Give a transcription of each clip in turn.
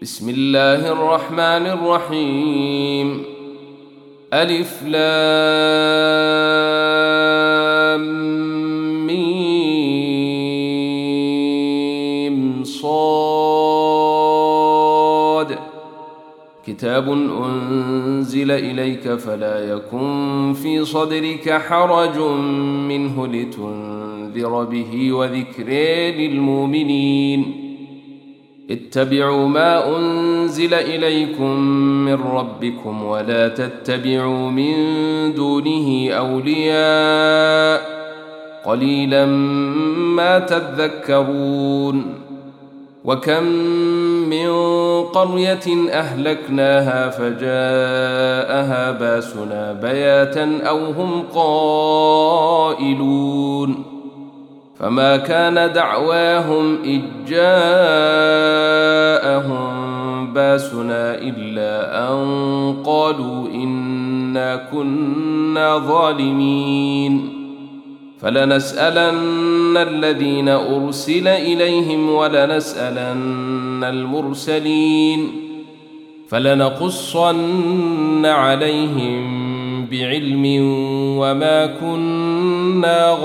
بسم الله الرحمن الرحيم. ألف لام ميم صاد. كتاب أنزل إليك فلا يكن في صدرك حرج منه لتنذر به وذكر للمؤمنين. اتبعوا ما أنزل إليكم من ربكم ولا تتبعوا من دونه أولياء قليلا ما تذكرون. وكم من قرية أهلكناها فجاءها باسنا بياتا أو هم قائلون. فما كان دعواهم إذ جاءهم باسنا إلا أن قالوا إنا كنا ظالمين. فلنسألن الذين أرسل إليهم ولنسألن المرسلين فلنقصن عليهم بعلم وما كنا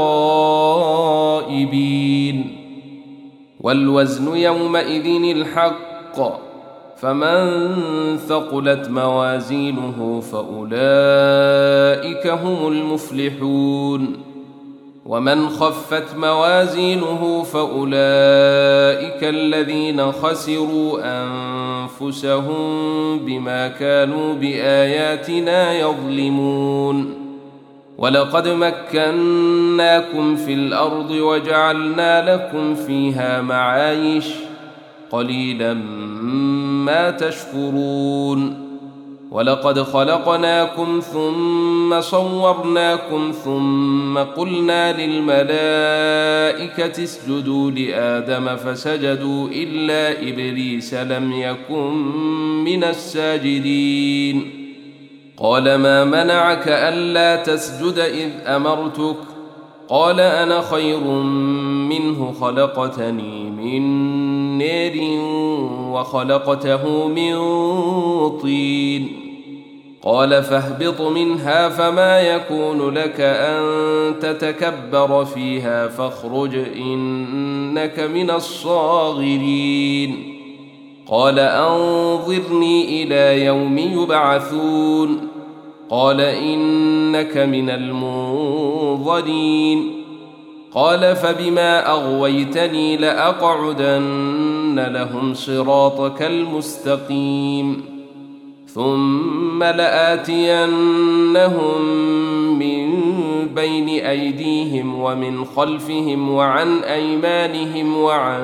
غائبين. والوزن يومئذ الحق فمن ثقلت موازينه فأولئك هم المفلحون. ومن خفت موازينه فأولئك الذين خسروا أنفسهم بما كانوا بآياتنا يظلمون. ولقد مكناكم في الأرض وجعلنا لكم فيها معايش قليلا ما تشكرون. ولقد خلقناكم ثم صورناكم ثم قلنا للملائكة اسجدوا لآدم فسجدوا إلا إبليس لم يكن من الساجدين. قال ما منعك ألا تسجد إذ أمرتك؟ قال أنا خير منه خلقتني من نار وخلقته من طين. قال فاهبط منها فما يكون لك أن تتكبر فيها فاخرج إنك من الصاغرين. قال أنظرني إلى يوم يبعثون. قال إنك من المنظرين. قال فبما أغويتني لأقعدن لهم صراطك المستقيم ثم لآتينهم من بين أيديهم ومن خلفهم وعن أيمانهم وعن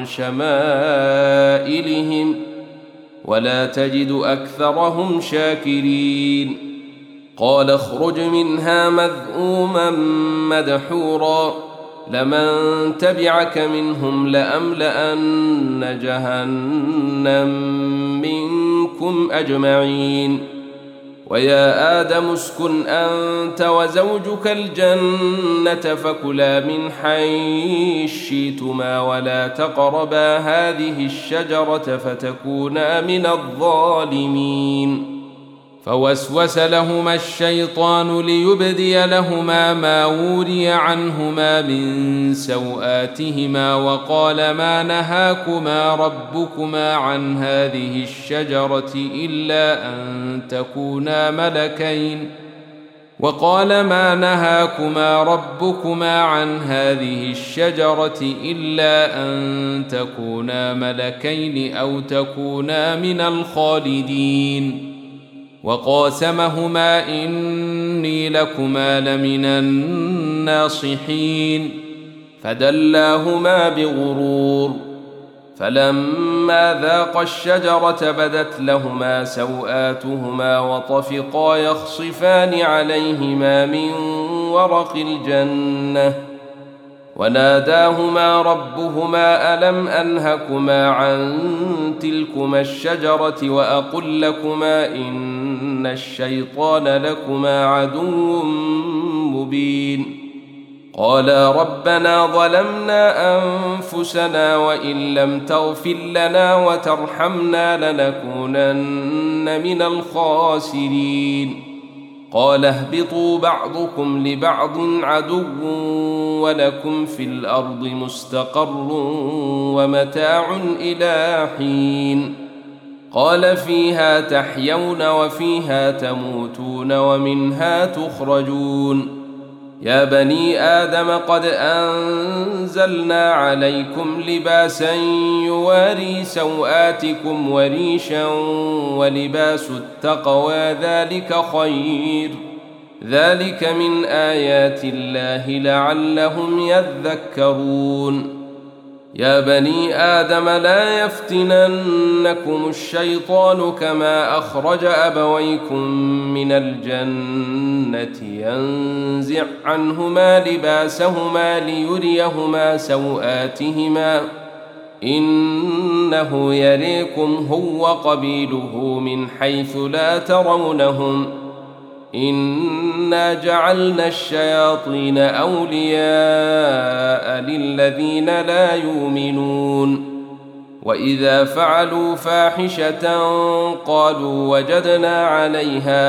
شمائلهم ولا تجد أكثرهم شاكرين. قال اخرج منها مذءوما مدحورا لمن تبعك منهم لأملأن جهنم منكم أجمعين. ويا آدم اسكن أنت وزوجك الجنة فكلا من حيث شئتما ولا تقربا هذه الشجرة فتكونا من الظالمين. فوسوس لهما الشيطان ليبدي لهما ما وري عنهما من سوآتهما وقال ما نهاكما ربكما عن هذه الشجرة إلا أن تكونا ملكين أو تكونا من الخالدين. وقاسمهما إني لكما لمن الناصحين فدلاهما بغرور. فلما ذاقا الشجرة بدت لهما سوآتهما وطفقا يخصفان عليهما من ورق الجنة وناداهما ربهما ألم أنهكما عن تلكما الشجرة وأقل لكما إن الشيطان لكما عدو مبين. قالا ربنا ظلمنا أنفسنا وإن لم تغفر لنا وترحمنا لنكونن من الخاسرين قال اهبطوا بعضكم لبعض عدو ولكم في الأرض مستقر ومتاع إلى حين قال فيها تحيون وفيها تموتون ومنها تخرجون يا بني آدم قد أنزلنا عليكم لباسا يواري سوآتكم وريشا ولباس التقوى ذلك خير ذلك من آيات الله لعلهم يذكرون يا بني آدم لا يفتننكم الشيطان كما أخرج أبويكم من الجنة ينزع عنهما لباسهما ليريهما سوآتهما إنه يريكم هو قبيله من حيث لا ترونهم إنا جعلنا الشياطين أولياء للذين لا يؤمنون وإذا فعلوا فاحشة قالوا وجدنا عليها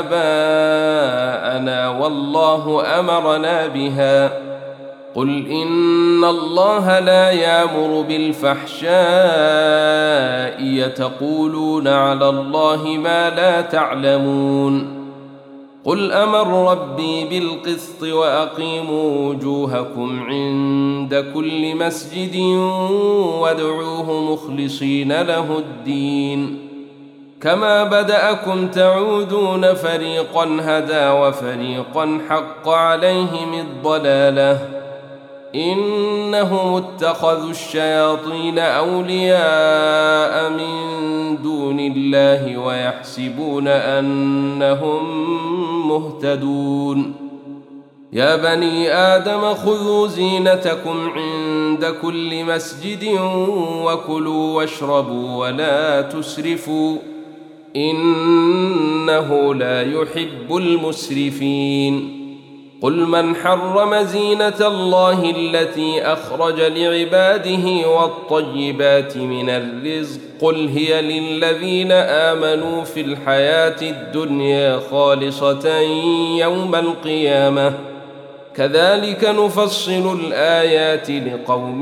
آباءنا والله أمرنا بها قل إن الله لا يأمر بالفحشاء يتقولون على الله ما لا تعلمون قل أمر ربي بالقسط وأقيموا وجوهكم عند كل مسجد وادعوه مخلصين له الدين كما بدأكم تعودون فريقا هدى وفريقا حق عليهم الضلالة إنهم اتخذوا الشياطين أولياء من دون الله ويحسبون أنهم مهتدون يا بني آدم خذوا زينتكم عند كل مسجد وكلوا واشربوا ولا تسرفوا إنه لا يحب المسرفين قل من حرم زينة الله التي أخرج لعباده والطيبات من الرزق قل هي للذين آمنوا في الحياة الدنيا خالصة يوم القيامة كذلك نفصل الآيات لقوم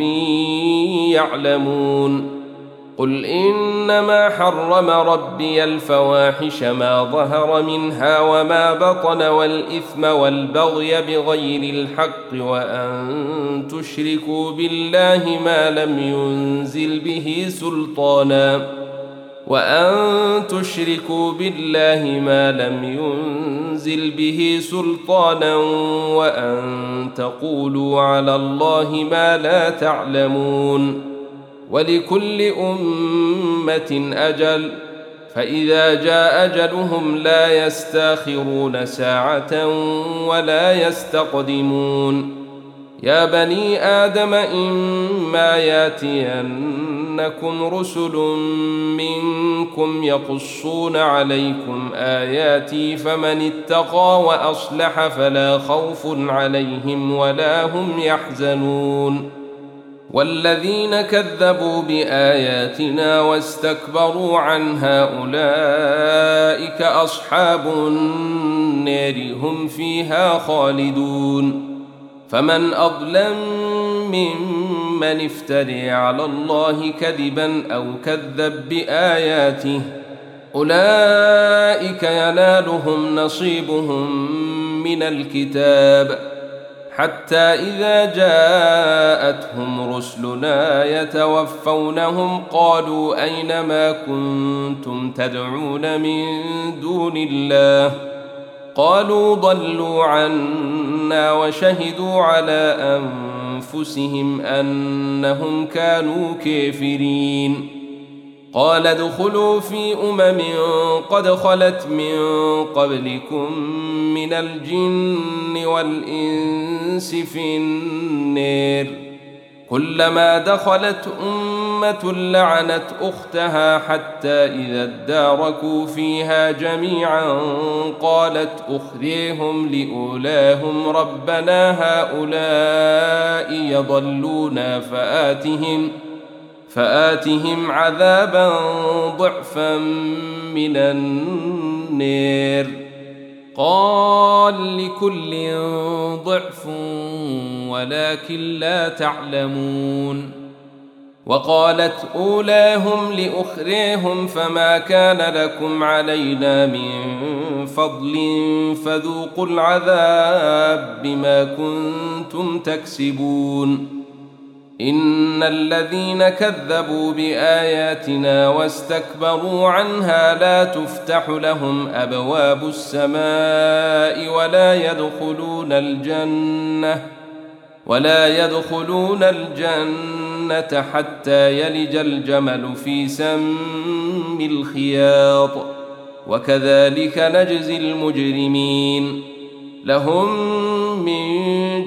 يعلمون قل إنما حرم ربي الفواحش ما ظهر منها وما بطن والإثم والبغي بغير الحق وأن تشركوا بالله ما لم ينزل به سلطانا وأن تقولوا على الله ما لا تعلمون ولكل أمة أجل فإذا جاء أجلهم لا يستاخرون ساعة ولا يستقدمون يا بني آدم إما ياتينكم رسل منكم يقصون عليكم آياتي فمن اتقى وأصلح فلا خوف عليهم ولا هم يحزنون والذين كذبوا بآياتنا واستكبروا عنها أولئك أصحاب النار هم فيها خالدون فمن أظلم ممن افتري على الله كذبا أو كذب بآياته أولئك ينالهم نصيبهم من الكتاب حتى إذا جاءتهم رسلنا يتوفونهم قالوا أين ما كنتم تدعون من دون الله قالوا ضلوا عنا وشهدوا على أنفسهم أنهم كانوا كافرين قال ادخلوا في قد خلت من قبلكم من الجن والإنس في النار كلما دخلت أمة لعنت أختها حتى إذا اداركوا فيها جميعا قالت أخريهم لأولاهم ربنا هؤلاء يضلونا فآتهم عذابا ضعفا من النار قال لكل ضعف ولكن لا تعلمون وقالت أولاهم لأخريهم فما كان لكم علينا من فضل فذوقوا العذاب بما كنتم تكسبون إن الذين كذبوا بآياتنا واستكبروا عنها لا تفتح لهم أبواب السماء ولا يدخلون الجنة حتى يلج الجمل في سم الخياط وكذلك نجزي المجرمين لهم من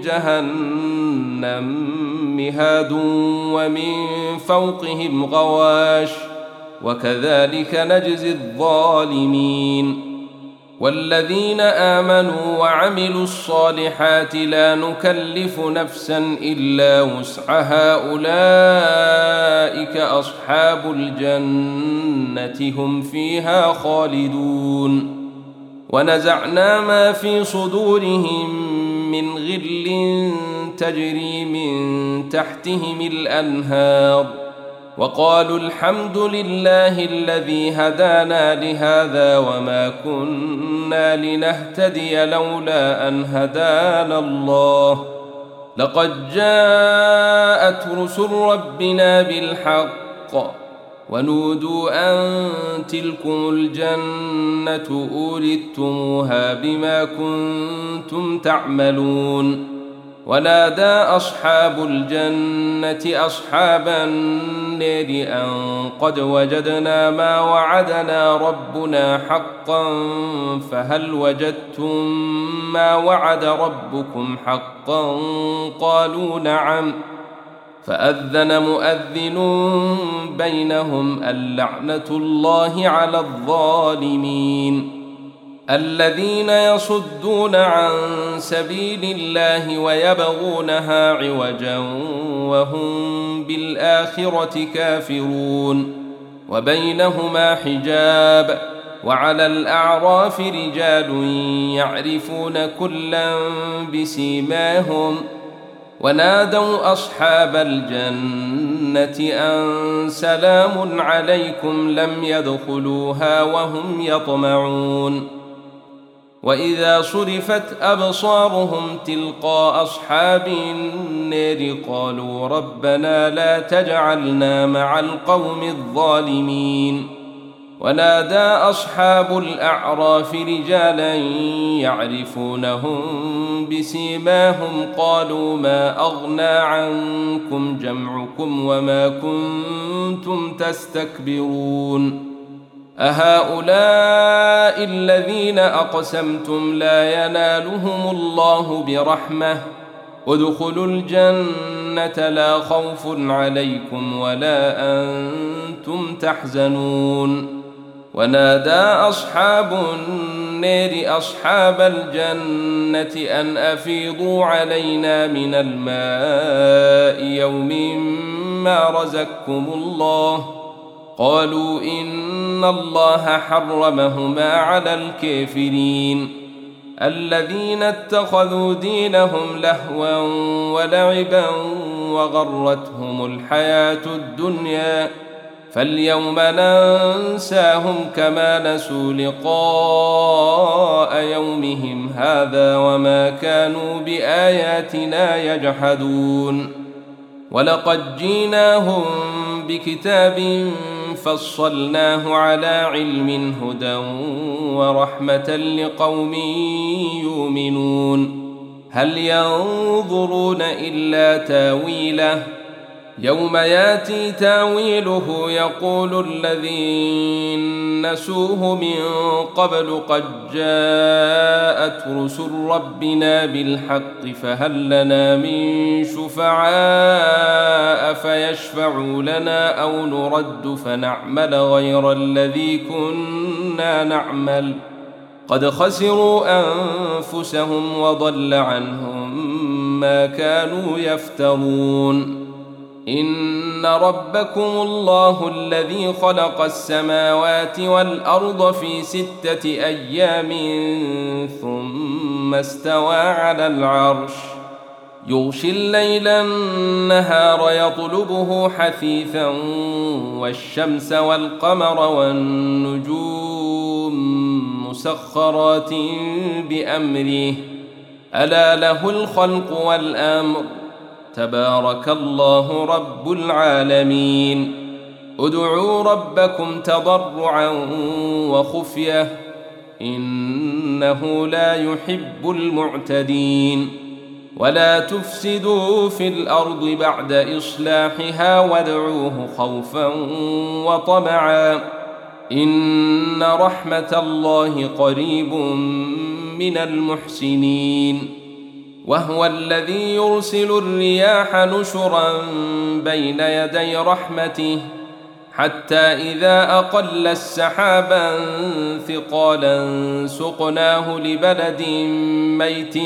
جهنم مهاد ومن فوقهم غواش وكذلك نجزي الظالمين والذين آمنوا وعملوا الصالحات لا نكلف نفسا إلا وسعها أولئك أصحاب الجنة هم فيها خالدون ونزعنا ما في صدورهم من غل تجري من تحتهم الأنهار وقالوا الحمد لله الذي هدانا لهذا وما كنا لنهتدي لولا أن هدانا الله لقد جاءت رسل ربنا بالحق ونودوا أن تلكم الجنة أورثتموها بما كنتم تعملون ونادى أصحاب الجنة أصحاب النار أن قد وجدنا ما وعدنا ربنا حقا فهل وجدتم ما وعد ربكم حقا قالوا نعم فأذن مؤذن بينهم اللعنة الله على الظالمين الذين يصدون عن سبيل الله ويبغونها عوجا وهم بالآخرة كافرون وبينهما حجاب وعلى الأعراف رجال يعرفون كلا بسيماهم ونادوا أصحاب الجنة أن سلام عليكم لم يدخلوها وهم يطمعون وإذا صرفت أبصارهم تلقاء أصحاب النار قالوا ربنا لا تجعلنا مع القوم الظالمين ونادى أصحاب الأعراف رجالا يعرفونهم بسيماهم قالوا ما أغنى عنكم جمعكم وما كنتم تستكبرون أهؤلاء الذين أقسمتم لا ينالهم الله برحمة ادخلوا الجنة لا خوف عليكم ولا أنتم تحزنون ونادى أصحاب النار أصحاب الجنة أن أفيضوا علينا من الماء يوم ما رزقكم الله قالوا إن الله حرمهما على الكافرين الذين اتخذوا دينهم لهوا ولعبا وغرتهم الحياة الدنيا فاليوم ننساهم كما نسوا لقاء يومهم هذا وما كانوا بآياتنا يجحدون ولقد جيناهم بكتاب فصلناه على علم هدى ورحمة لقوم يؤمنون هل ينظرون إلا تاويله يوم ياتي تاويله يقول الذين نسوه من قبل قد جاءت رسل ربنا بالحق فهل لنا من شفعاء فيشفعوا لنا أو نرد فنعمل غير الذي كنا نعمل قد خسروا أنفسهم وضل عنهم ما كانوا يفترون. إن ربكم الله الذي خلق السماوات والأرض في 6 أيام ثم استوى على العرش يغشي الليل النهار يطلبه حثيثا والشمس والقمر والنجوم مسخرات بأمره ألا له الخلق والأمر تبارك الله رب العالمين. ادعوا ربكم تضرعا وخفية إنه لا يحب المعتدين. ولا تفسدوا في الأرض بعد إصلاحها وادعوه خوفا وطمعا إن رحمة الله قريب من المحسنين. وهو الذي يرسل الرياح نشرا بين يدي رحمته حتى إذا أقل السحابا ثقالا سقناه لبلد ميت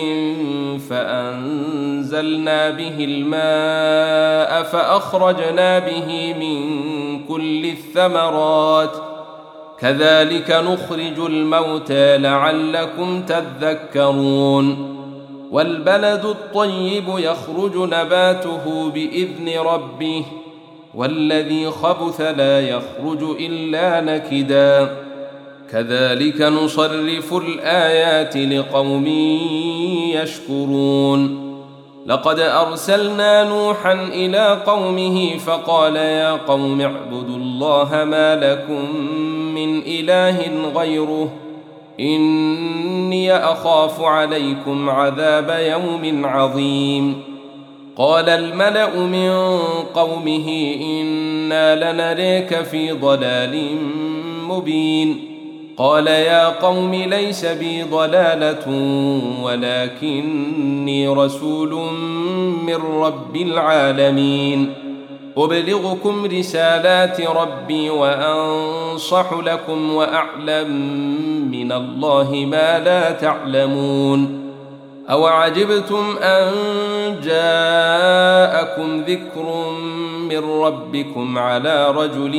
فأنزلنا به الماء فأخرجنا به من كل الثمرات كذلك نخرج الموتى لعلكم تذكرون. والبلد الطيب يخرج نباته بإذن ربه والذي خبث لا يخرج إلا نكدا كذلك نصرف الآيات لقوم يشكرون. لقد أرسلنا نوحا إلى قومه فقال يا قوم اعبدوا الله ما لكم من إله غيره إني أخاف عليكم عذاب يوم عظيم. قال الملأ من قومه إنا لنريك في ضلال مبين. قال يا قوم ليس بي ضلالة ولكني رسول من رب العالمين أبلغكم رسالات ربي وأنصح لكم وأعلم من الله ما لا تعلمون. أوعجبتم أن جاءكم ذكر من ربكم على رجل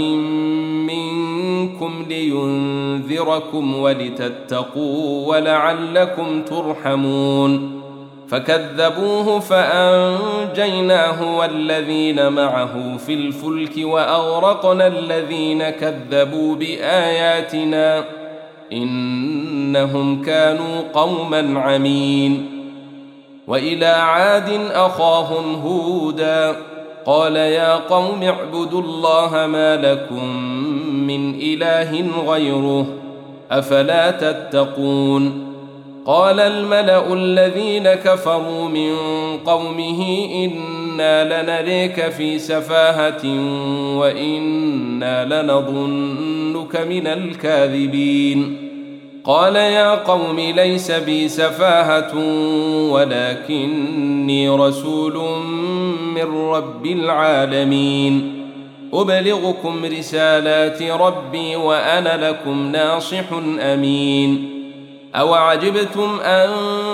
منكم لينذركم ولتتقوا ولعلكم ترحمون. فكذبوه فأنجيناه والذين معه في الفلك وأغرقنا الذين كذبوا بآياتنا إنهم كانوا قوما عمين. وإلى عاد أخاهم هودا قال يا قوم اعبدوا الله ما لكم من إله غيره أفلا تتقون. قال الملأ الذين كفروا من قومه إنا لنريك في سفاهة وإنا لنظنك من الكاذبين. قال يا قوم ليس بي سفاهة ولكني رسول من رب العالمين أبلغكم رسالات ربي وأنا لكم ناصح أمين. أوعجبتم أن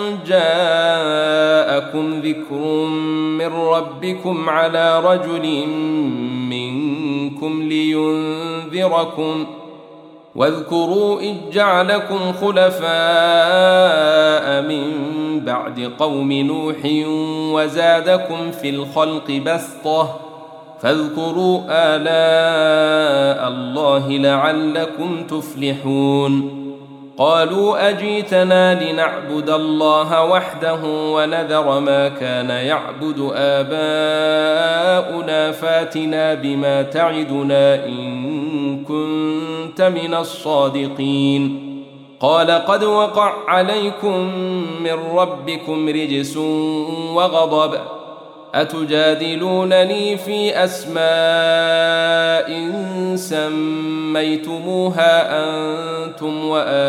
جاءكم ذكر من ربكم على رجل منكم لينذركم واذكروا إذ جعلكم خلفاء من بعد قوم نوح وزادكم في الخلق بسطة فاذكروا آلاء الله لعلكم تفلحون. قالوا أجيتنا لنعبد الله وحده ونذر ما كان يعبد آباؤنا فاتنا بما تعدنا إن كنت من الصادقين. قال قد وقع عليكم من ربكم رجس وغضب أتجادلونني في أسماء سميتموها أنتم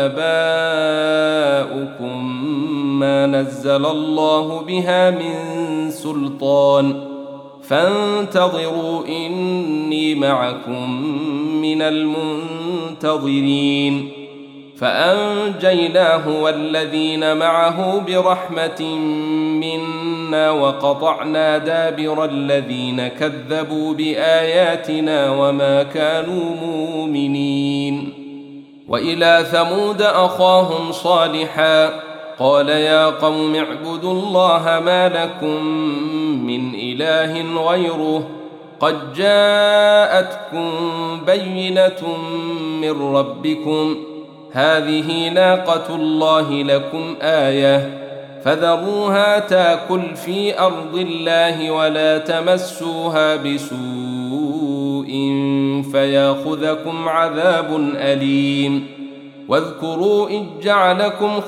وآباؤكم ما نزل الله بها من سلطان فانتظروا إني معكم من المنتظرين فأنجيناه والذين معه برحمة منا وقطعنا دابر الذين كذبوا بآياتنا وما كانوا مؤمنين وإلى ثمود أخاهم صالحا قال يا قوم اعبدوا الله ما لكم من إله غيره قد جاءتكم بينة من ربكم هذه ناقة الله لكم آية فذروها تاكل في أرض الله ولا تمسوها بسوء فياخذكم عذاب أليم واذكروا إذ جعلكم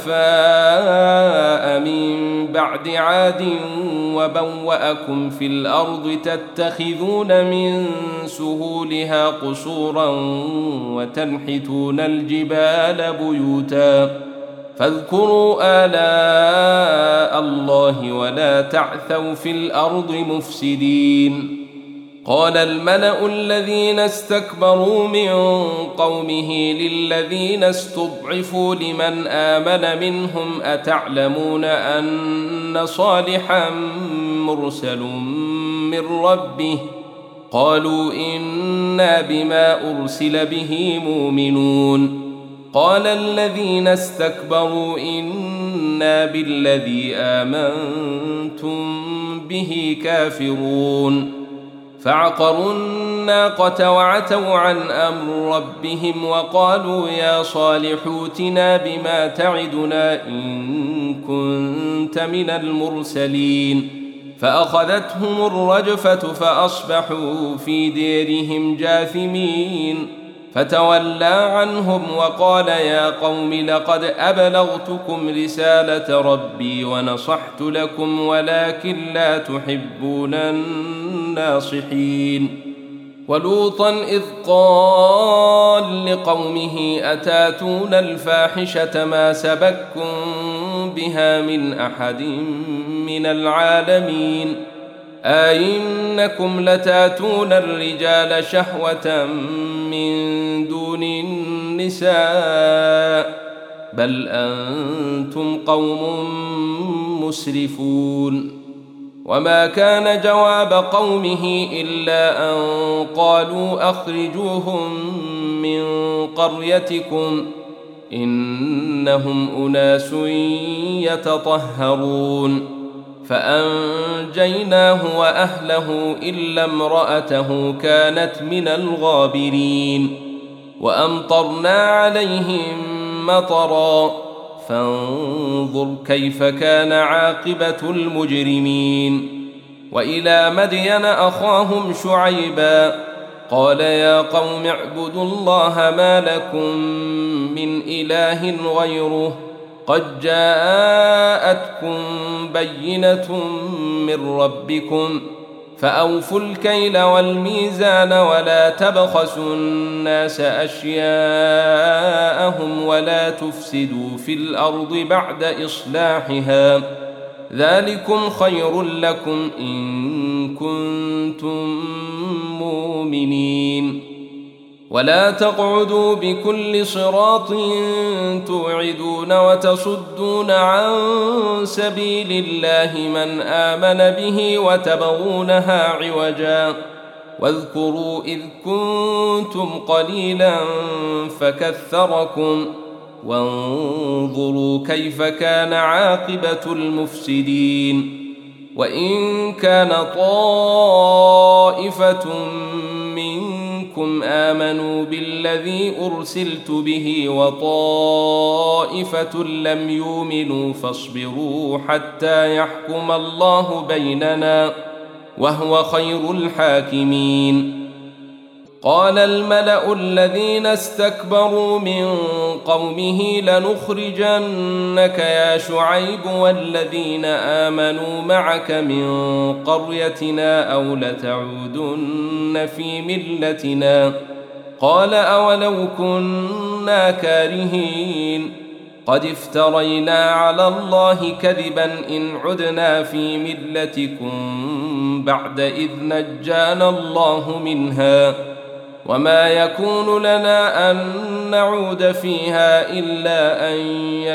خلفاء من بعد عاد وبوأكم في الأرض تتخذون من سهولها قصورا وتنحتون الجبال بيوتا فاذكروا آلاء الله ولا تعثوا في الأرض مفسدين قال الملأ الذين استكبروا من قومه للذين استضعفوا لمن آمن منهم أتعلمون أن صالحا مرسل من ربه قالوا إنا بما أرسل به مؤمنون قال الذين استكبروا إنا بالذي آمنتم به كافرون فعقروا الناقة وعتوا عن أمر ربهم وقالوا يا صالح ائتنا بما تعدنا إن كنت من المرسلين فأخذتهم الرجفة فأصبحوا في ديرهم جاثمين فتولى عنهم وقال يا قوم لقد أبلغتكم رسالة ربي ونصحت لكم ولكن لا تحبون الناصحين ولوطا إذ قال لقومه أتاتون الفاحشة ما سبقكم بها من أحد من العالمين أئنكم لتاتون الرجال شهوة من دون النساء بل أنتم قوم مسرفون وما كان جواب قومه إلا أن قالوا أخرجوهم من قريتكم إنهم أناس يتطهرون فأنجيناه وأهله إلا امرأته كانت من الغابرين وأمطرنا عليهم مطرا فانظر كيف كان عاقبة المجرمين وإلى مدين أخاهم شعيبا قال يا قوم اعبدوا الله ما لكم من إله غيره قد جاءتكم بينة من ربكم فأوفوا الكيل والميزان ولا تبخسوا الناس أشياءهم ولا تفسدوا في الأرض بعد إصلاحها ذلكم خير لكم إن كنتم مؤمنين ولا تقعدوا بكل صراط توعدون وتصدون عن سبيل الله من آمن به وتبغونها عوجا واذكروا إذ كنتم قليلا فكثركم وانظروا كيف كان عاقبة المفسدين وإن كان طائفة منكم آمنوا بالذي أرسلت به وطائفة لم يؤمنوا فاصبروا حتى يحكم الله بيننا وهو خير الحاكمين قال الملأ الذين استكبروا من قومه لنخرجنك يا شعيب والذين آمنوا معك من قريتنا أو لتعودن في ملتنا قال أولو كنا كارهين قد افترينا على الله كذبا إن عدنا في ملتكم بعد إذ نجانا الله منها وما يكون لنا أن نعود فيها إلا أن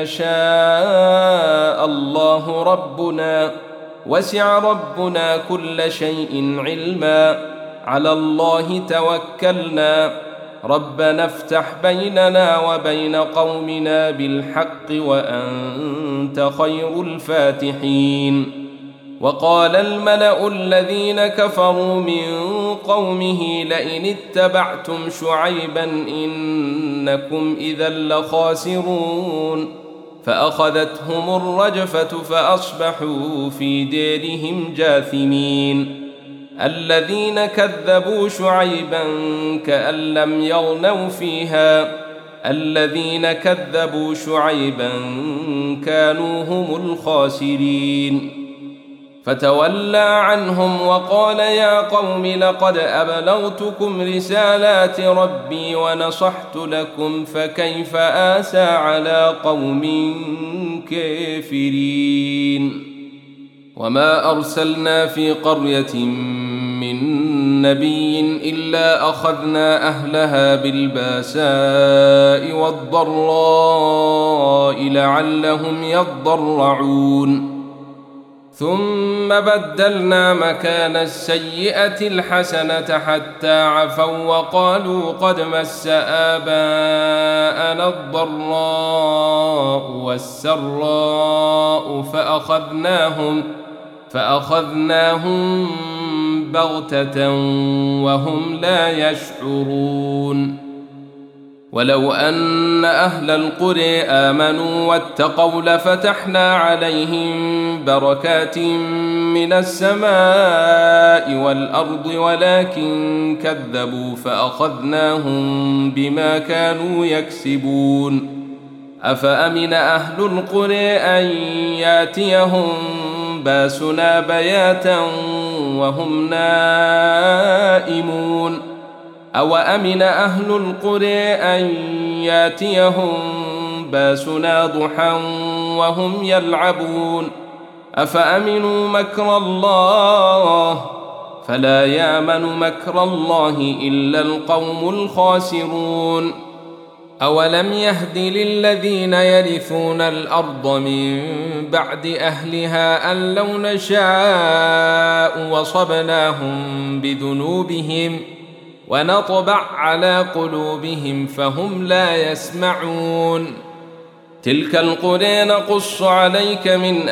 يشاء الله ربنا وسع ربنا كل شيء علما على الله توكلنا ربنا افتح بيننا وبين قومنا بالحق وأنت خير الفاتحين. وقال الملأ الذين كفروا من قومه لئن اتبعتم شعيبا إنكم إذا لخاسرون فأخذتهم الرجفة فأصبحوا في ديرهم جاثمين. الذين كذبوا شعيبا كأن لم يغنوا فيها الذين كذبوا شعيبا كانوا هم الخاسرين. فتولى عنهم وقال يا قوم لقد أبلغتكم رسالات ربي ونصحت لكم فكيف آسى على قوم كافرين. وما أرسلنا في قرية من نبي إلا أخذنا أهلها بالباساء والضراء لعلهم يضرعون ثم بدلنا مكان السيئة الحسنة حتى عفوا وقالوا قد مس آباءنا الضراء والسراء فأخذناهم بغتة وهم لا يشعرون. ولو أن أهل القرى آمنوا واتقوا لفتحنا عليهم بركات من السماء والأرض ولكن كذبوا فأخذناهم بما كانوا يكسبون. أفأمن أهل القرى أن ياتيهم باسنا بياتا وهم نائمون أو أمن أهل القرى أن ياتيهم باسنا ضحى وهم يلعبون أفأمنوا مكر الله فلا يأمن مكر الله إلا القوم الخاسرون. أولم يهد للذين يرثون الأرض من بعد أهلها أن لو نشاء وصبناهم بذنوبهم ونطبع على قلوبهم فهم لا يسمعون. تلك القرى نقص عليك من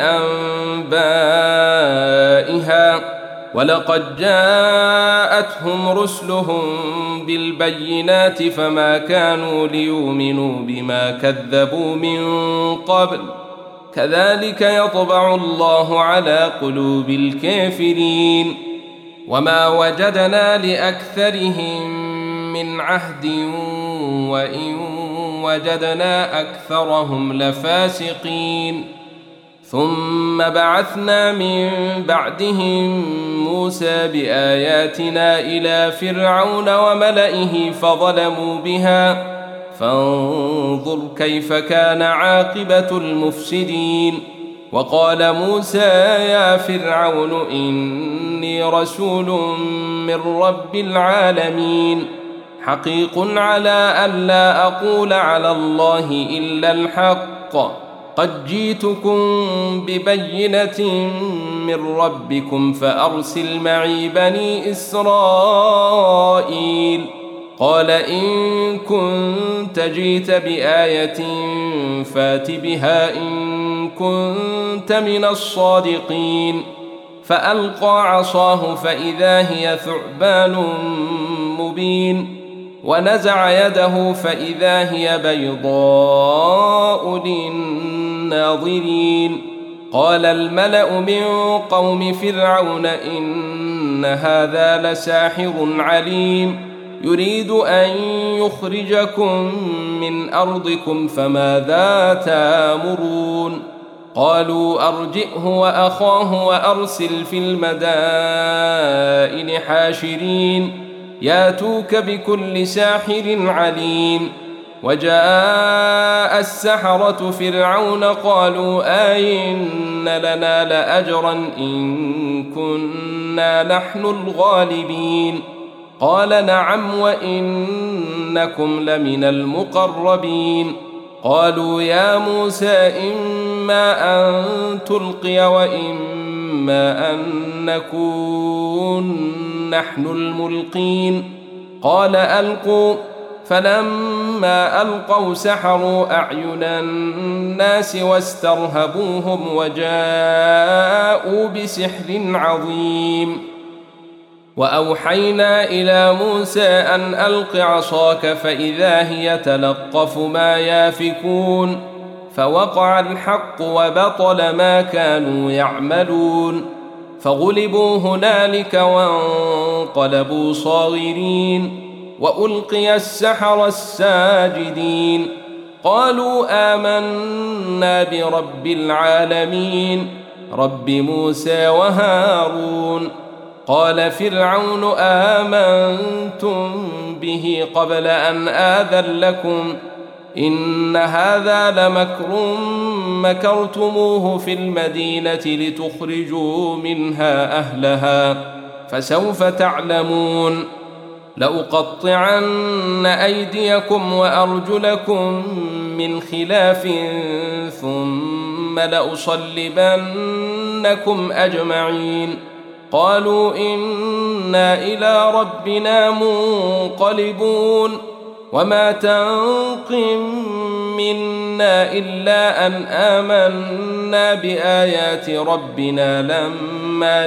أنبائها ولقد جاءتهم رسلهم بالبينات فما كانوا ليؤمنوا بما كذبوا من قبل كذلك يطبع الله على قلوب الكافرين. وما وجدنا لأكثرهم من عهد وإن وجدنا أكثرهم لفاسقين. ثم بعثنا من بعدهم موسى بآياتنا إلى فرعون وملئه فظلموا بها فانظر كيف كان عاقبة المفسدين. وقال موسى يا فرعون إني رسول من رب العالمين حقيق على ألا أقول على الله إلا الحق قد جئتكم ببينة من ربكم فأرسل معي بني إسرائيل. قال إن كنت جئت بآية فات بها إن كنت من الصادقين. فألقى عصاه فإذا هي ثعبان مبين ونزع يده فإذا هي بيضاء للناظرين. قال الملأ من قوم فرعون إن هذا لساحر عليم يريد أن يخرجكم من أرضكم فماذا تأمرون قالوا أرجئه وأخاه وأرسل في المدائن حاشرين ياتوك بكل ساحر عليم وجاء السحرة فرعون قالوا أئن لنا لأجرا إن كنا نحن الغالبين قال نعم وإنكم لمن المقربين قالوا يا موسى إما أن تلقي وإما أن نكون نحن الملقين قال ألقوا فلما ألقوا سحروا أعين الناس واسترهبوهم وجاءوا بسحر عظيم وأوحينا إلى موسى أن ألق عصاك فإذا هي تلقف ما يافكون فوقع الحق وبطل ما كانوا يعملون فغلبوا هنالك وانقلبوا صاغرين وألقي السحرة الساجدين قالوا آمنا برب العالمين رب موسى وهارون قال فرعون آمنتم به قبل أن آذن لكم إن هذا لمكر مكرتموه في المدينة لتخرجوا منها أهلها فسوف تعلمون لأقطعن أيديكم وأرجلكم من خلاف ثم لأصلبنكم أجمعين قالوا إنا إلى ربنا منقلبون وما تنقم منا إلا أن آمنا بآيات ربنا لما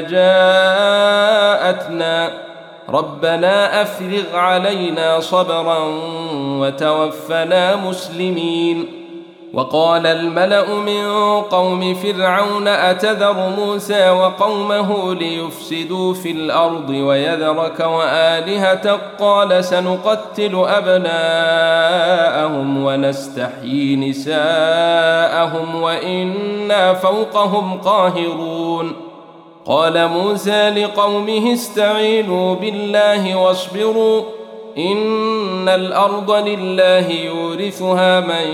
جاءتنا ربنا أفرغ علينا صبرا وتوفنا مسلمين وقال الملأ من قوم فرعون أتذر موسى وقومه ليفسدوا في الأرض ويذرك وآلهتك قال سنقتل أبناءهم ونستحيي نساءهم وإنا فوقهم قاهرون قال موسى لقومه استعينوا بالله واصبروا إن الأرض لله يورثها من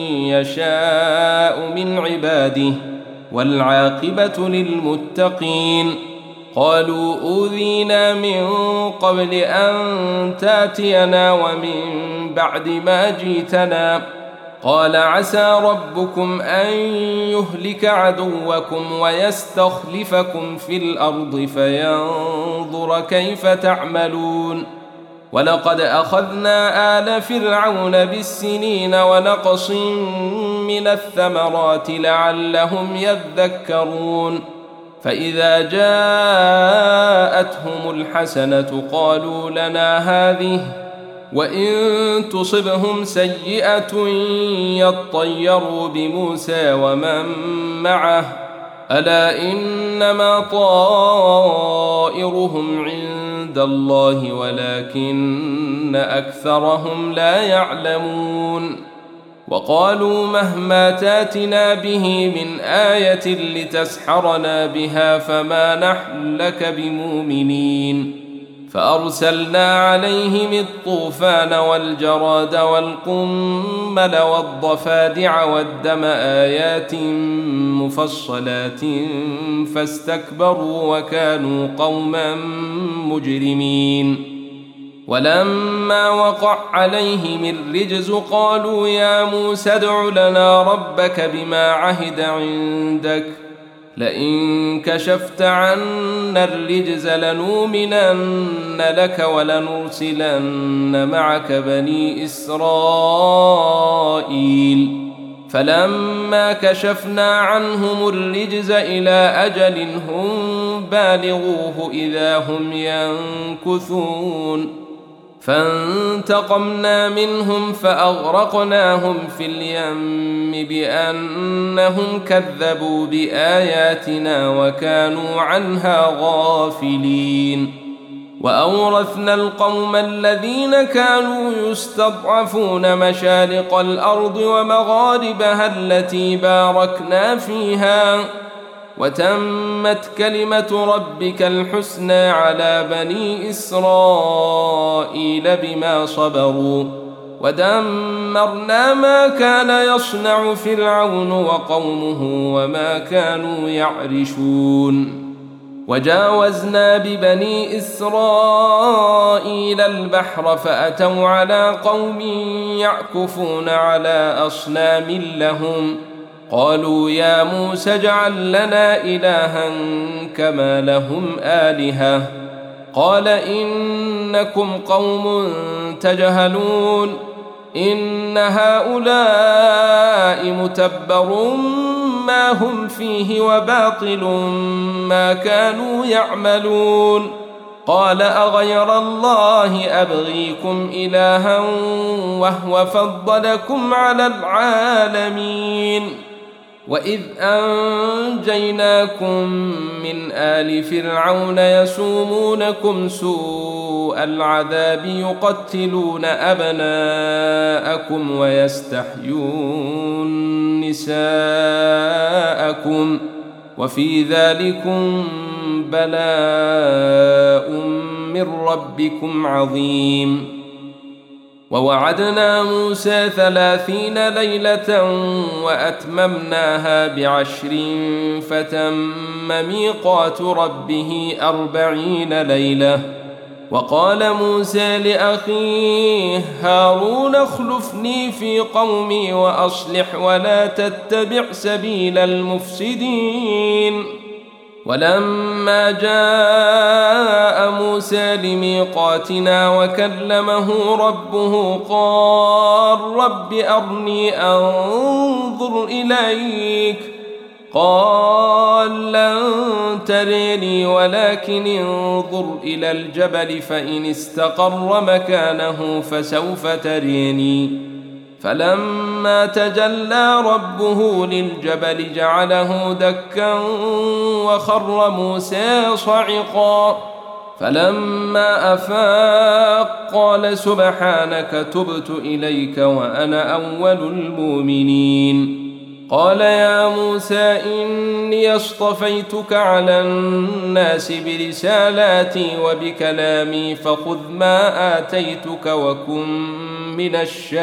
يشاء من عباده والعاقبة للمتقين قالوا أوذينا من قبل أن تاتينا ومن بعد ما جئتنا قال عسى ربكم أن يهلك عدوكم ويستخلفكم في الأرض فينظر كيف تعملون ولقد أخذنا آل فرعون بالسنين ونقص من الثمرات لعلهم يذكرون فإذا جاءتهم الحسنة قالوا لنا هذه وإن تصبهم سيئة يطيروا بموسى ومن معه ألا إنما طائرهم عند الله ولكن أكثرهم لا يعلمون وقالوا مهما تاتنا به من آية لتسحرنا بها فما نحن لك بمؤمنين فأرسلنا عليهم الطوفان والجراد والقمل والضفادع والدم آيات مفصلات فاستكبروا وكانوا قوما مجرمين ولما وقع عليهم الرجز قالوا يا موسى ادع لنا ربك بما عهد عندك لئن كشفت عنا الرجز لنؤمنن لك ولنرسلن معك بني إسرائيل فلما كشفنا عنهم الرجز إلى أجل هم بالغوه إذا هم ينكثون فانتقمنا منهم فأغرقناهم في اليم بأنهم كذبوا بآياتنا وكانوا عنها غافلين وأورثنا القوم الذين كانوا يستضعفون مشارق الأرض ومغاربها التي باركنا فيها وتمت كلمة ربك الحسنى على بني إسرائيل بما صبروا ودمرنا ما كان يصنع فرعون وقومه وما كانوا يعرشون وجاوزنا ببني إسرائيل البحر فأتوا على قوم يعكفون على أصنام لهم قالوا يا موسى اجعل لنا إلها كما لهم آلهة قال إنكم قوم تجهلون إن هؤلاء متبر ما هم فيه وباطل ما كانوا يعملون قال أغير الله أبغيكم إلها وهو فضلكم على العالمين وإذ أنجيناكم من آل فرعون يسومونكم سوء العذاب يقتلون أبناءكم ويستحيون نساءكم وفي ذلكم بلاء من ربكم عظيم ووعدنا موسى 30 ليلة وأتممناها ب10 فتم ميقات ربه 40 ليلة وقال موسى لأخيه هارون اخلفني في قومي وأصلح ولا تتبع سبيل المفسدين ولما جاء موسى لميقاتنا وكلمه ربه قال رب أرني أنظر إليك قال لن تريني ولكن انظر إلى الجبل فإن استقر مكانه فسوف تريني فلما تجلى ربه للجبل جعله دكا وخر موسى صعقا فلما أفاق قال سبحانك تبت إليك وأنا أول المؤمنين قال يا موسى إني اصطفيتك على الناس برسالاتي وبكلامي فخذ ما آتيتك وكن من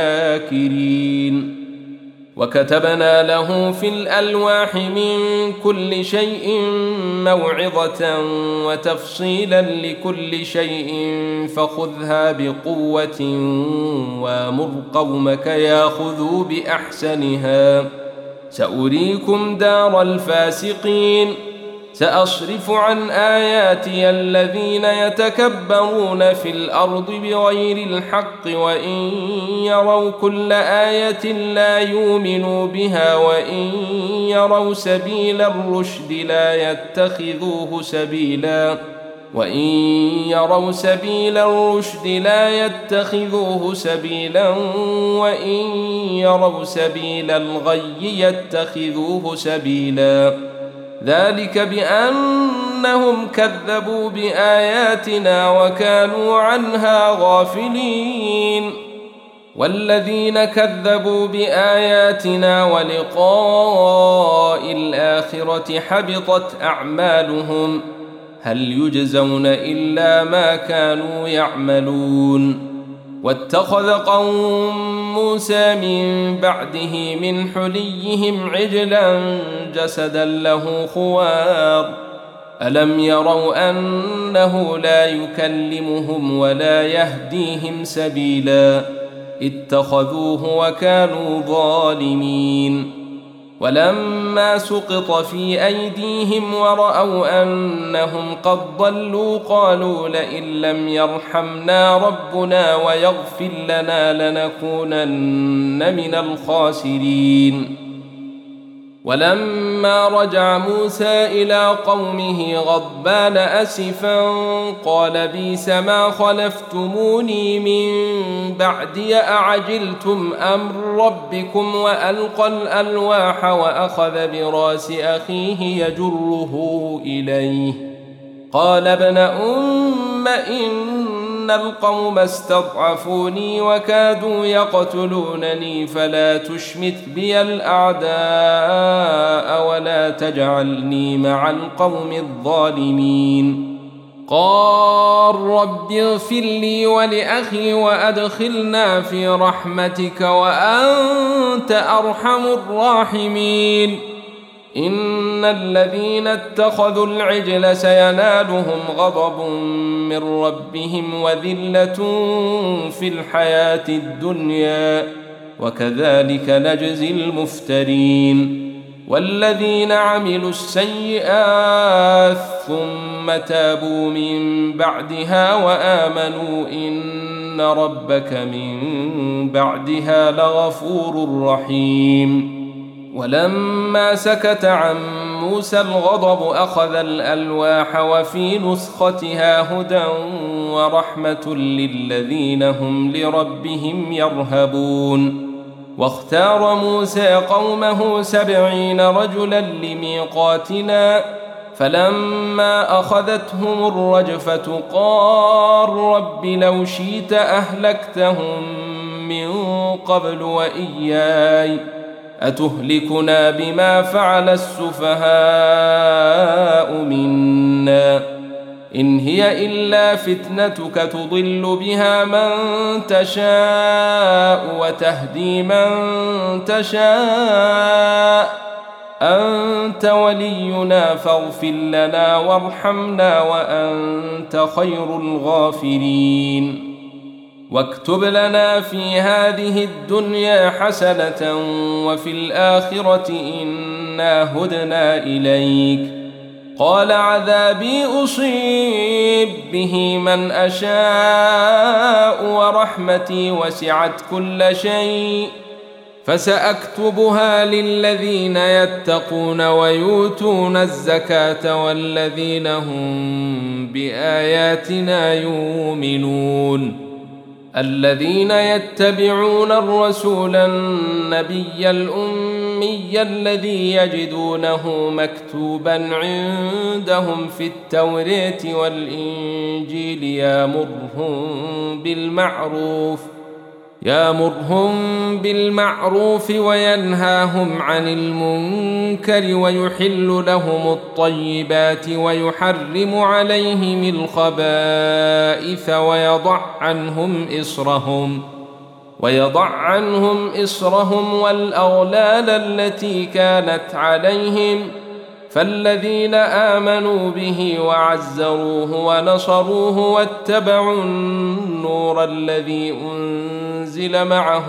الشاكرين وكتبنا له في الألواح من كل شيء موعظة وتفصيلا لكل شيء فخذها بقوة وامر قومك ياخذوا بأحسنها سأريكم دار الفاسقين سأصرف عن آياتي الذين يتكبرون في الأرض بغير الحق وإن يروا كل آية لا يؤمنوا بها وإن يروا سبيل الرشد لا يتخذوه سبيلا وإن يروا سبيل الرشد لا يتخذوه سبيلا وإن يروا سبيل الغي يتخذوه سبيلا ذلك بأنهم كذبوا بآياتنا وكانوا عنها غافلين والذين كذبوا بآياتنا ولقاء الآخرة حبطت أعمالهم هل يجزون إلا ما كانوا يعملون واتخذ قوم موسى من بعده من حليهم عجلا جسدا له خوار ألم يروا أنه لا يكلمهم ولا يهديهم سبيلا اتخذوه وكانوا ظالمين ولما سقط في أيديهم ورأوا أنهم قد ضلوا قالوا لئن لم يرحمنا ربنا ويغفر لنا لنكونن من الخاسرين ولما رجع موسى إلى قومه غضبان أسفا قال بئس ما خلفتموني من بعدي أعجلتم أمر ربكم وألقى الألواح وأخذ براس أخيه يجره إليه قال ابن أم إن القوم استضعفوني وكادوا يقتلونني فلا تشمت بي الأعداء ولا تجعلني مع القوم الظالمين. قال رب اغفر لي ولأخي وأدخلنا في رحمتك وأنت أرحم الراحمين. إن الذين اتخذوا العجل سينالهم غضب من ربهم وذلة في الحياة الدنيا وكذلك نجزي المفترين. والذين عملوا السيئات ثم تابوا من بعدها وآمنوا إن ربك من بعدها لغفور رحيم. ولما سكت عن موسى الغضب أخذ الألواح وفي نسختها هدى ورحمة للذين هم لربهم يرهبون. واختار موسى قومه 70 رجلا لميقاتنا فلما أخذتهم الرجفة قال رب لو شئت أهلكتهم من قبل وإياي أتهلكنا بما فعل السفهاء منا إن هي إلا فتنتك تضل بها من تشاء وتهدي من تشاء أنت ولينا فاغفر لنا وارحمنا وأنت خير الغافرين. واكتب لنا في هذه الدنيا حسنة وفي الآخرة إنا هدنا إليك. قال عذابي أصيب به من أشاء ورحمتي وسعت كل شيء فسأكتبها للذين يتقون ويؤتون الزكاة والذين هم بآياتنا يؤمنون. الذين يتبعون الرسول النبي الأمي الذي يجدونه مكتوبا عندهم في التوراة والإنجيل يأمرهم بالمعروف وينهاهم عن المنكر ويحل لهم الطيبات ويحرم عليهم الخبائث ويضع عنهم إصرهم والأغلال التي كانت عليهم. فالذين آمنوا به وعزروه ونصروه واتبعوا النور الذي أنزل معه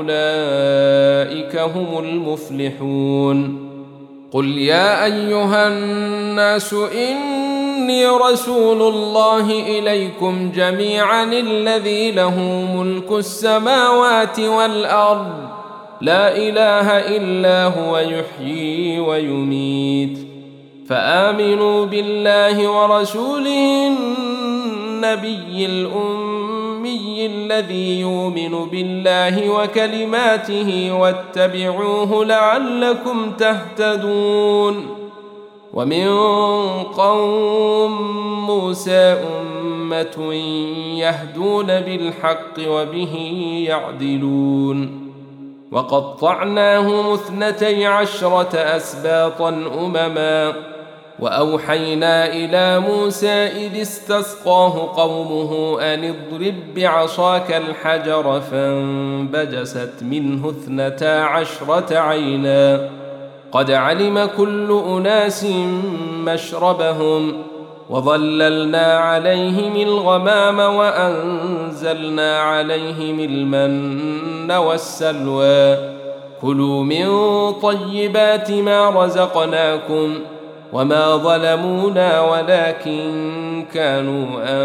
أولئك هم المفلحون. قل يا أيها الناس إني رسول الله إليكم جميعا الذي له ملك السماوات والأرض لا إله إلا هو يحيي ويميت. فآمنوا بالله ورسوله النبي الأمي الذي يؤمن بالله وكلماته واتبعوه لعلكم تهتدون. ومن قوم موسى أمة يهدون بالحق وبه يعدلون. وقطعناهم 12 أسباطا أمما وأوحينا إلى موسى إذ استسقاه قومه أن اضرب بعصاك الحجر فانبجست منه 12 عينا قد علم كل أناس مشربهم وظللنا عليهم الغمام وأنزلنا عليهم المن والسلوى كلوا من طيبات ما رزقناكم وما ظلمونا ولكن كانوا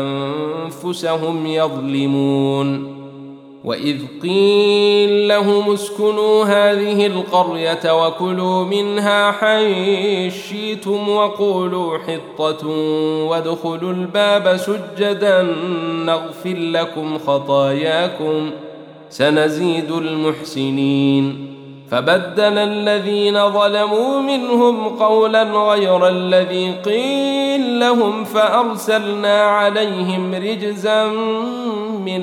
أنفسهم يظلمون. وإذ قيل لهم اسكنوا هذه القرية وكلوا منها حيث شئتم وقولوا حطة وادخلوا الباب سجدا نغفر لكم خطاياكم سنزيد المحسنين. فبدل الذين ظلموا منهم قولا غير الذي قيل لهم فأرسلنا عليهم رجزا من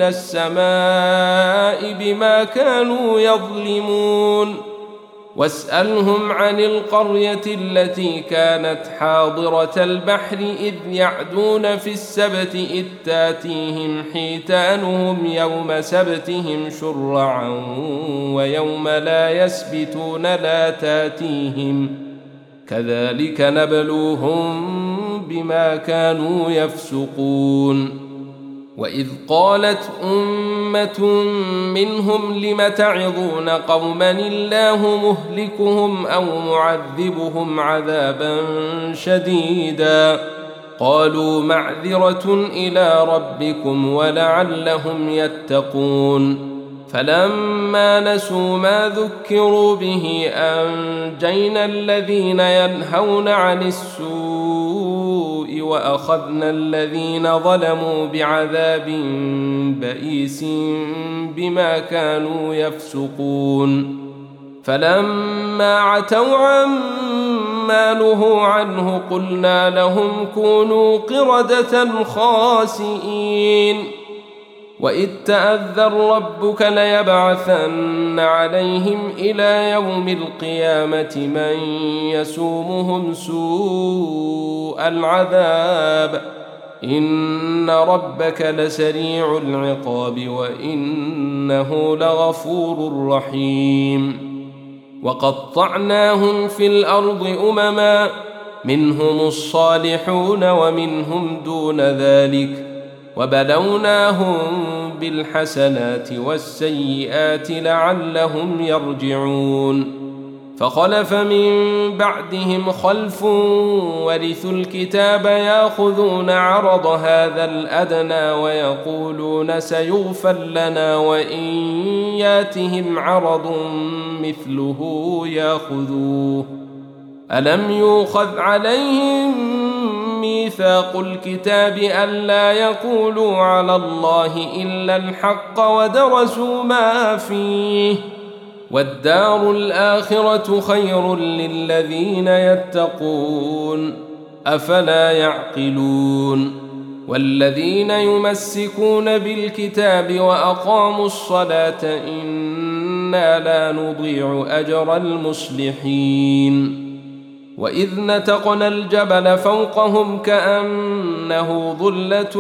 السماء بما كانوا يظلمون واسألهم عن القرية التي كانت حاضرة البحر إذ يعدون في السبت إذ تاتيهم حيتانهم يوم سبتهم شرعا ويوم لا يسبتون لا تاتيهم كذلك نبلوهم بما كانوا يفسقون وإذ قالت أمة منهم لم تعظون قوما الله مهلكهم أو معذبهم عذابا شديدا قالوا معذرة إلى ربكم ولعلهم يتقون فلما نسوا ما ذكروا به أنجينا الذين ينهون عن السوء وأخذنا الذين ظلموا بعذاب بئيس بما كانوا يفسقون فلما عتوا عما نهوا عنه قلنا لهم كونوا قردة خاسئين وإذ تأذن ربك ليبعثن عليهم إلى يوم القيامة من يسومهم سوء العذاب إن ربك لسريع العقاب وإنه لغفور رحيم وقطعناهم في الأرض أمما منهم الصالحون ومنهم دون ذلك وبلوناهم بالحسنات والسيئات لعلهم يرجعون فخلف من بعدهم خلف ورثوا الكتاب ياخذون عرض هذا الأدنى ويقولون سيغفر لنا وإن ياتهم عرض مثله ياخذوه ألم يؤخذ عليهم ميثاق الكتاب ألا يقولوا على الله إلا الحق ودرسوا ما فيه والدار الآخرة خير للذين يتقون أفلا يعقلون والذين يمسكون بالكتاب وأقاموا الصلاة إنا لا نضيع أجر المصلحين وإذ نتقنا الجبل فوقهم كأنه ظلة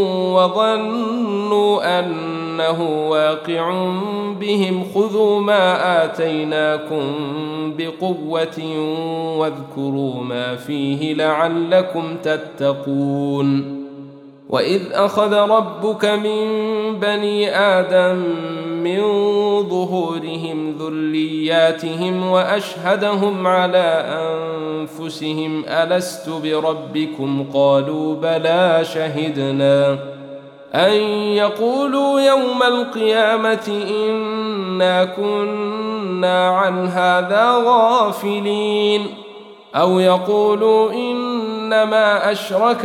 وظنوا أنه واقع بهم خذوا ما آتيناكم بقوة واذكروا ما فيه لعلكم تتقون وإذ أخذ ربك من بني آدم من ظهورهم ذرياتهم وأشهدهم على أنفسهم ألست بربكم قالوا بلى شهدنا أن يقولوا يوم القيامة إنا كنا عن هذا غافلين أو يقولوا إنما أشرك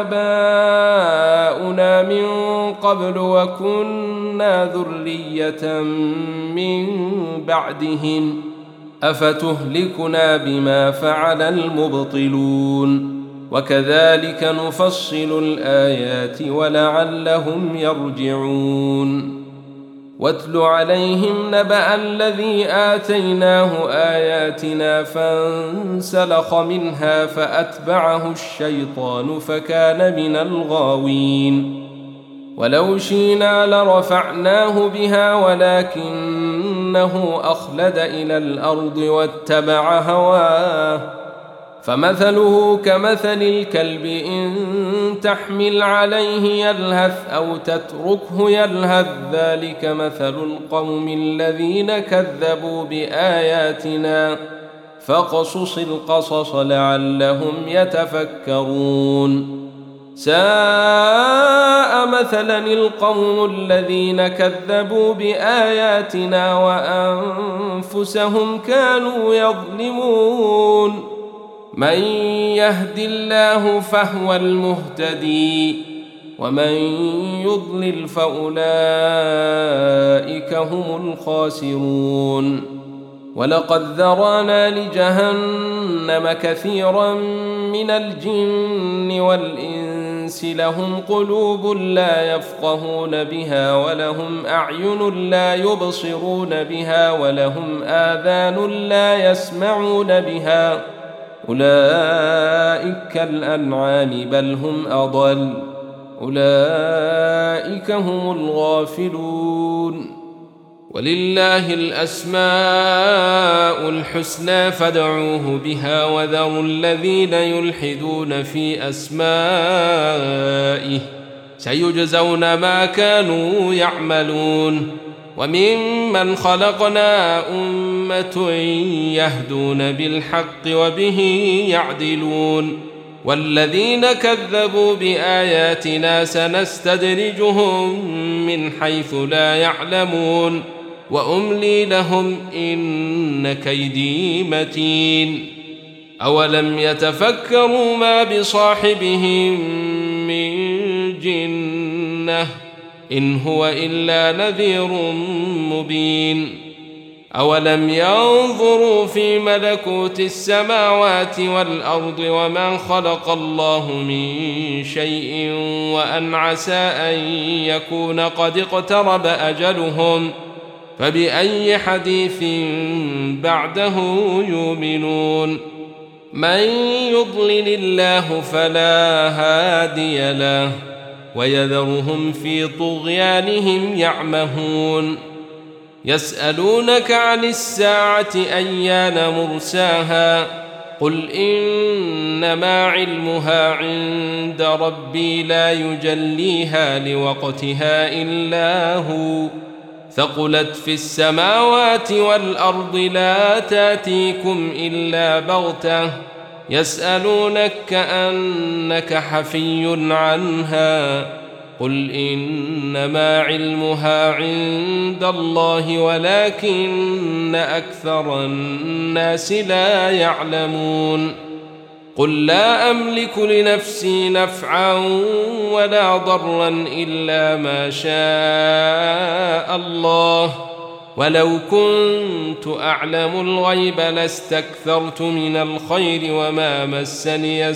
آباؤنا من قبل وكنا ذرية من بعدهم أفتهلكنا بما فعل المبطلون وكذلك نفصل الآيات ولعلهم يرجعون واتل عليهم نبأ الذي آتيناه آياتنا فانسلخ منها فأتبعه الشيطان فكان من الغاوين ولو شئنا لرفعناه بها ولكنه أخلد إلى الأرض واتبع هواه فمثله كمثل الكلب إن تحمل عليه يلهث أو تتركه يلهث ذلك مثل القوم الذين كذبوا بآياتنا فاقصص القصص لعلهم يتفكرون ساء مثلا القوم الذين كذبوا بآياتنا وأنفسهم كانوا يظلمون من يهد الله فهو المهتدي ومن يضلل فأولئك هم الخاسرون ولقد ذرانا لجهنم كثيرا من الجن والإنس لهم قلوب لا يفقهون بها ولهم أعين لا يبصرون بها ولهم آذان لا يسمعون بها أولئك كالأنعام بل هم أضل أولئك هم الغافلون ولله الأسماء الحسنى فادعوه بها وذروا الذين يلحدون في أسمائه سيجزون ما كانوا يعملون وممن خلقنا أمة يهدون بالحق وبه يعدلون والذين كذبوا بآياتنا سنستدرجهم من حيث لا يعلمون وأملي لهم إن كيدي متين أولم يتفكروا ما بصاحبهم من جنة إن هو إلا نذير مبين أولم ينظروا في ملكوت السماوات والأرض وما خلق الله من شيء وأن عسى أن يكون قد اقترب أجلهم فبأي حديث بعده يؤمنون من يضلل الله فلا هادي له ويذرهم في طغيانهم يعمهون يسألونك عن الساعة أيان مرساها قل إنما علمها عند ربي لا يجليها لوقتها إلا هو ثقلت في السماوات والأرض لا تاتيكم إلا بغتة يسألونك كأنك حفي عنها قل إنما علمها عند الله ولكن أكثر الناس لا يعلمون قل لا أملك لنفسي نفعا ولا ضرا إلا ما شاء الله ولو كنت أعلم الغيب لاستكثرت من الخير وما مسني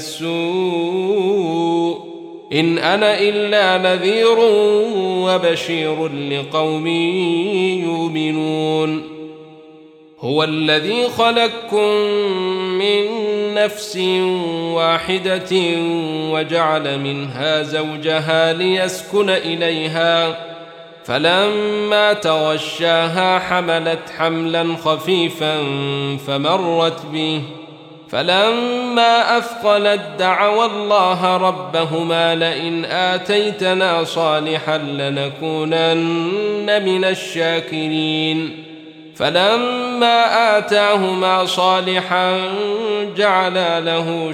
السوء إن أنا إلا نذير وبشير لقوم يؤمنون هو الذي خلقكم من نفس واحدة وجعل منها زوجها ليسكن إليها فلما تغشاها حملت حملا خفيفا فمرت به فلما أثقلت دعوا الله ربهما لئن آتيتنا صالحا لنكونن من الشاكرين فلما آتاهما صالحا جعلا له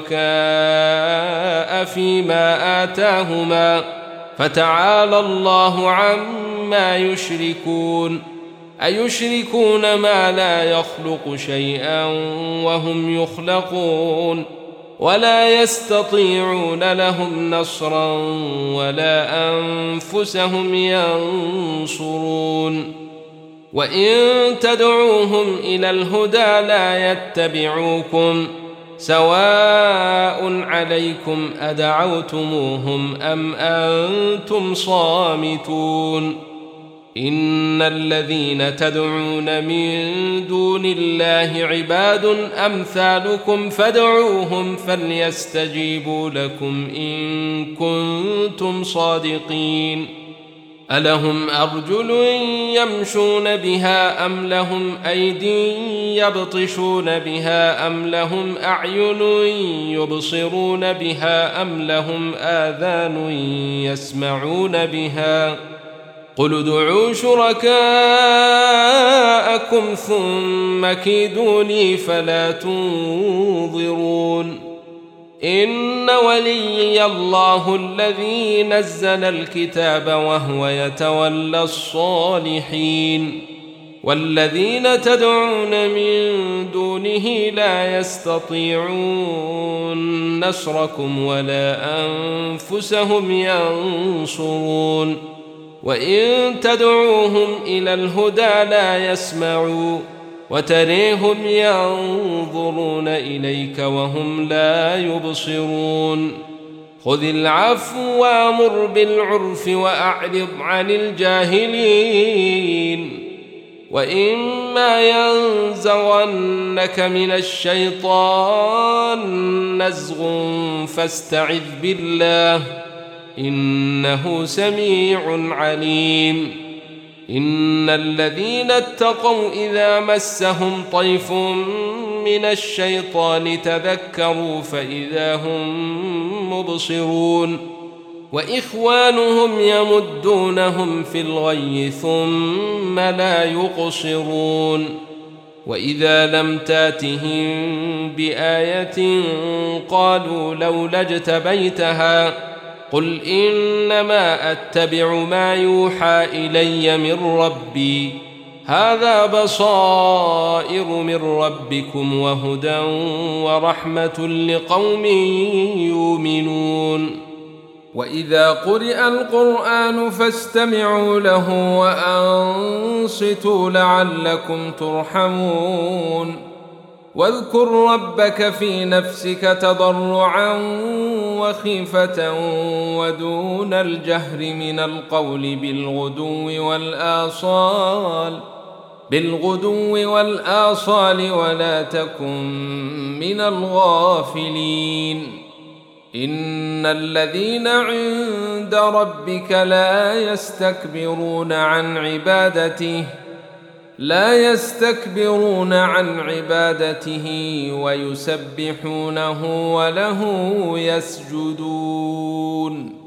شركاء فيما آتاهما فتعالى الله عما يشركون أيشركون ما لا يخلق شيئا وهم يخلقون ولا يستطيعون لهم نصرا ولا أنفسهم ينصرون وإن تدعوهم إلى الهدى لا يتبعوكم سواء عليكم أدعوتموهم أم أنتم صامتون إن الذين تدعون من دون الله عباد أمثالكم فادعوهم فليستجيبوا لكم إن كنتم صادقين ألهم أرجل يمشون بها أم لهم أيدي يبطشون بها أم لهم أعين يبصرون بها أم لهم آذان يسمعون بها قل ادعوا شركاءكم ثم كيدوني فلا تنظرون إن وليي الله الذي نزل الكتاب وهو يتولى الصالحين والذين تدعون من دونه لا يستطيعون نصركم ولا أنفسهم ينصرون وإن تدعوهم إلى الهدى لا يسمعوا وتريهم ينظرون إليك وهم لا يبصرون خذ العفو وامر بالعرف وأعرض عن الجاهلين وإما ينزغنك من الشيطان نزغ فاستعذ بالله إنه سميع عليم إن الذين اتقوا إذا مسهم طيف من الشيطان تذكروا فإذا هم مبصرون وإخوانهم يمدونهم في الغي ثم لا يقصرون وإذا لم تاتهم بآية قالوا لولا اجتبيتها قل إنما أتبع ما يوحى إلي من ربي هذا بصائر من ربكم وهدى ورحمة لقوم يؤمنون وإذا قرئ القرآن فاستمعوا له وأنصتوا لعلكم ترحمون واذكر ربك في نفسك تضرعا وخيفة ودون الجهر من القول بالغدو والآصال ولا تكن من الغافلين إن الذين عند ربك لا يستكبرون عن عبادته ويسبحونه وله يسجدون